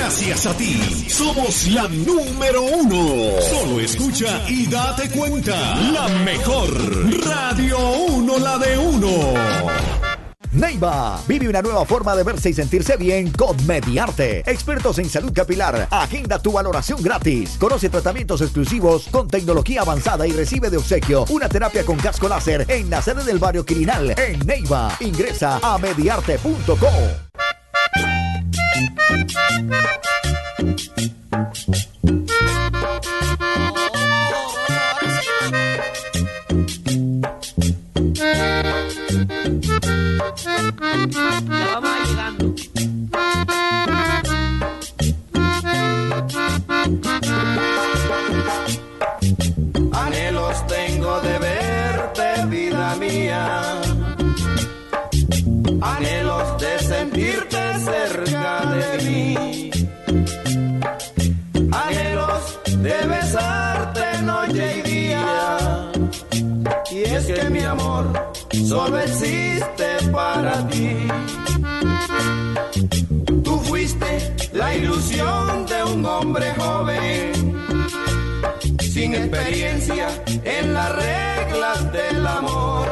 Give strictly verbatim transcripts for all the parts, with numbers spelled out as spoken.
Gracias a ti, somos la número uno. Solo escucha y date cuenta. La mejor Radio uno, la de uno. Neiva, vive una nueva forma de verse y sentirse bien con Mediarte. Expertos en salud capilar, agenda tu valoración gratis. Conoce tratamientos exclusivos con tecnología avanzada y recibe de obsequio una terapia con casco láser en la sede del barrio Quirinal, en Neiva. Ingresa a mediarte punto co. Ya vamos llegando. Anhelos tengo de verte, vida mía. Anhelos de sentirte cerca de mí. Anhelos de besarte noche y día. Y es que mi amor solo existe para ti. Tú fuiste la ilusión de un hombre joven, sin experiencia en las reglas del amor,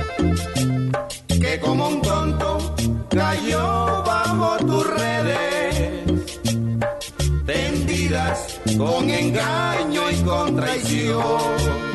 que como un tonto cayó bajo tus redes, tendidas con engaño y con traición.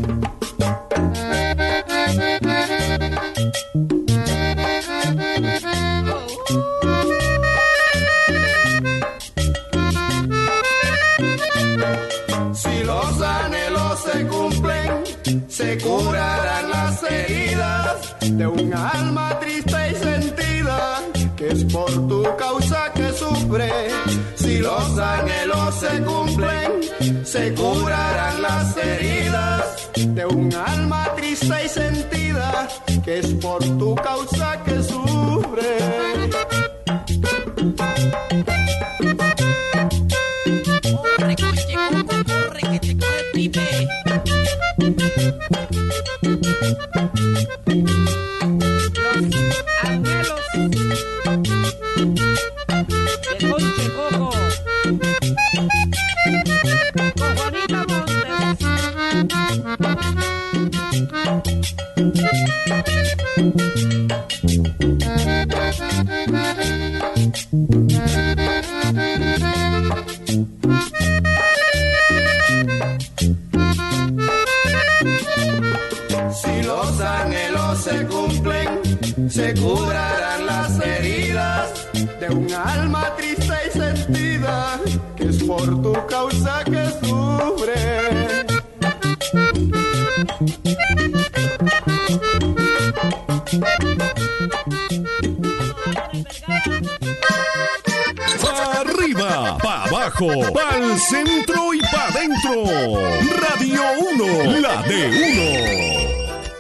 Si los anhelos se cumplen, se curarán las heridas de un alma triste y sentida, que es por tu causa que sufre. Si los anhelos se cumplen, se curarán las heridas de un alma triste y sentida, que es por tu causa que sufre. Corre, coche, coco, corre, que te coge el pibe. Los anhelos de Conche Coco con Juanita Montes. Si los anhelos se cumplen, se curarán las heridas de un alma triste y sentida, que es por tu causa que sufre. Pa' arriba, pa' abajo, pa'l centro y pa' dentro. Radio uno, la de uno.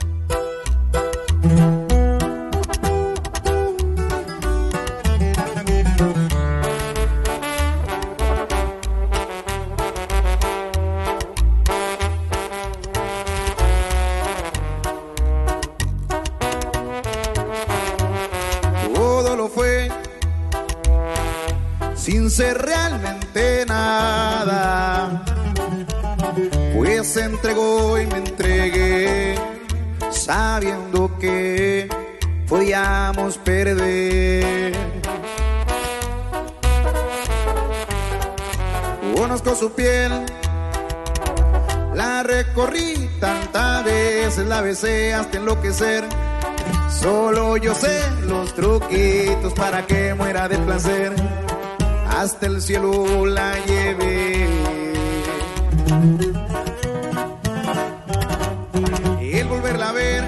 Sin ser realmente nada, pues se entregó y me entregué, sabiendo que podíamos perder. Conozco su piel, la recorrí tantas veces, la besé hasta enloquecer. Solo yo sé los truquitos para que muera de placer. Hasta el cielo la llevé. Y el volverla a ver,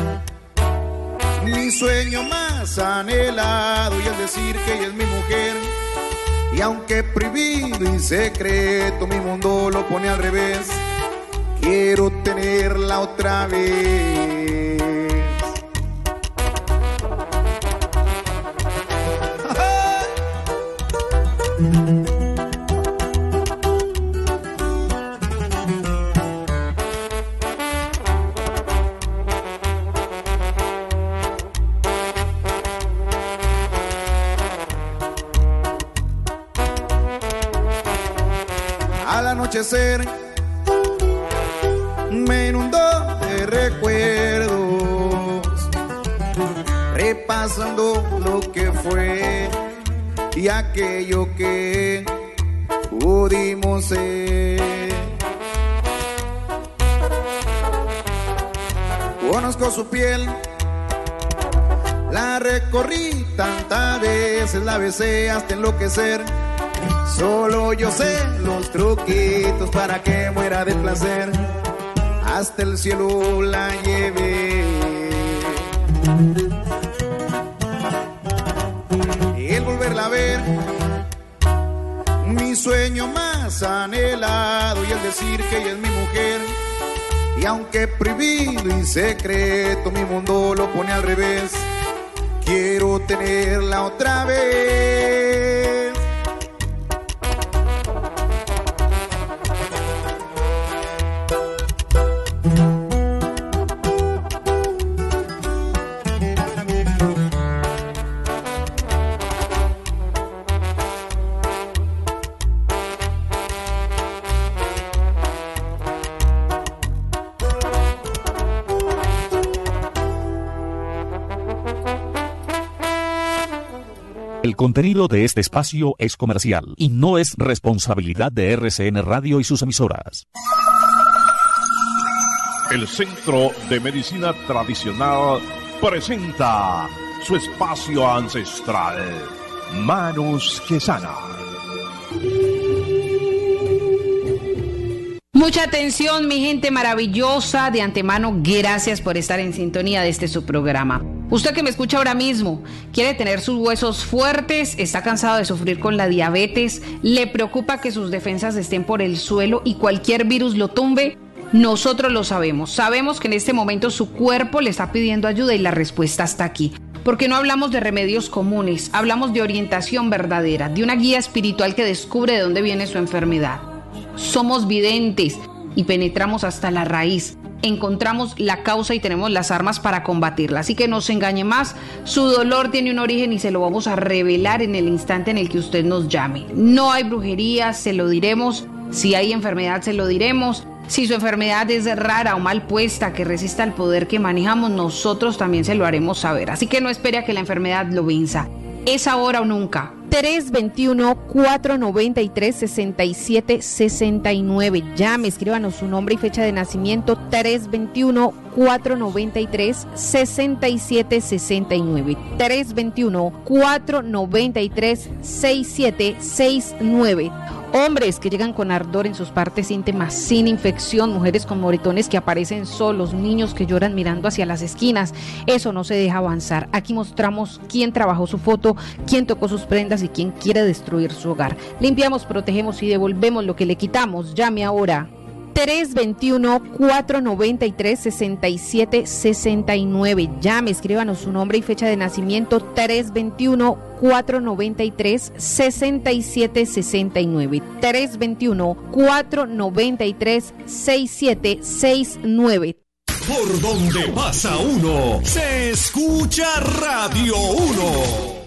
mi sueño más anhelado, y el decir que ella es mi mujer. Y aunque prohibido y secreto, mi mundo lo pone al revés. Quiero tenerla otra vez. anochecer me inundó de recuerdos, repasando lo que fue y aquello que pudimos ser. Conozco su piel, la recorrí tantas veces, la besé hasta enloquecer. Solo yo sé los truquitos para que muera de placer. Hasta el cielo la llevé. Y el volverla a ver, mi sueño más anhelado, y el decir que ella es mi mujer. Y aunque prohibido y secreto mi mundo lo pone al revés, quiero tenerla otra vez. El contenido de este espacio es comercial y no es responsabilidad de R C N Radio y sus emisoras. El Centro de Medicina Tradicional presenta su espacio ancestral, Manos que Sanan. Mucha atención, mi gente maravillosa. De antemano, gracias por estar en sintonía de este su programa. Usted que me escucha ahora mismo, quiere tener sus huesos fuertes, está cansado de sufrir con la diabetes, le preocupa que sus defensas estén por el suelo y cualquier virus lo tumbe. Nosotros lo sabemos. Sabemos que en este momento su cuerpo le está pidiendo ayuda y la respuesta está aquí. Porque no hablamos de remedios comunes, hablamos de orientación verdadera, de una guía espiritual que descubre de dónde viene su enfermedad. Somos videntes y penetramos hasta la raíz. Encontramos la causa y tenemos las armas para combatirla. Así que no se engañe más, su dolor tiene un origen y se lo vamos a revelar en el instante en el que usted nos llame. No hay brujería, se lo diremos. Si hay enfermedad, se lo diremos. Si su enfermedad es rara o mal puesta, que resista al poder que manejamos, nosotros también se lo haremos saber. Así que no espere a que la enfermedad lo venza. Es ahora o nunca. tres dos uno, cuatro nueve tres, seis siete seis nueve. Llame, escríbanos su nombre y fecha de nacimiento. tres dos uno, cuatro nueve tres, seis siete seis nueve. tres dos uno, cuatro nueve tres, seis siete seis nueve. Hombres que llegan con ardor en sus partes íntimas sin infección, mujeres con moretones que aparecen solos, niños que lloran mirando hacia las esquinas. Eso no se deja avanzar. Aquí mostramos quién trabajó su foto, quién tocó sus prendas y quién quiere destruir su hogar. Limpiamos, protegemos y devolvemos lo que le quitamos. Llame ahora. tres dos uno, cuatro nueve tres, seis siete seis nueve. Llame, escríbanos su nombre y fecha de nacimiento. tres dos uno, cuatro nueve tres, seis siete seis nueve. tres dos uno, cuatro nueve tres, seis siete seis nueve. Por donde pasa uno, se escucha Radio uno.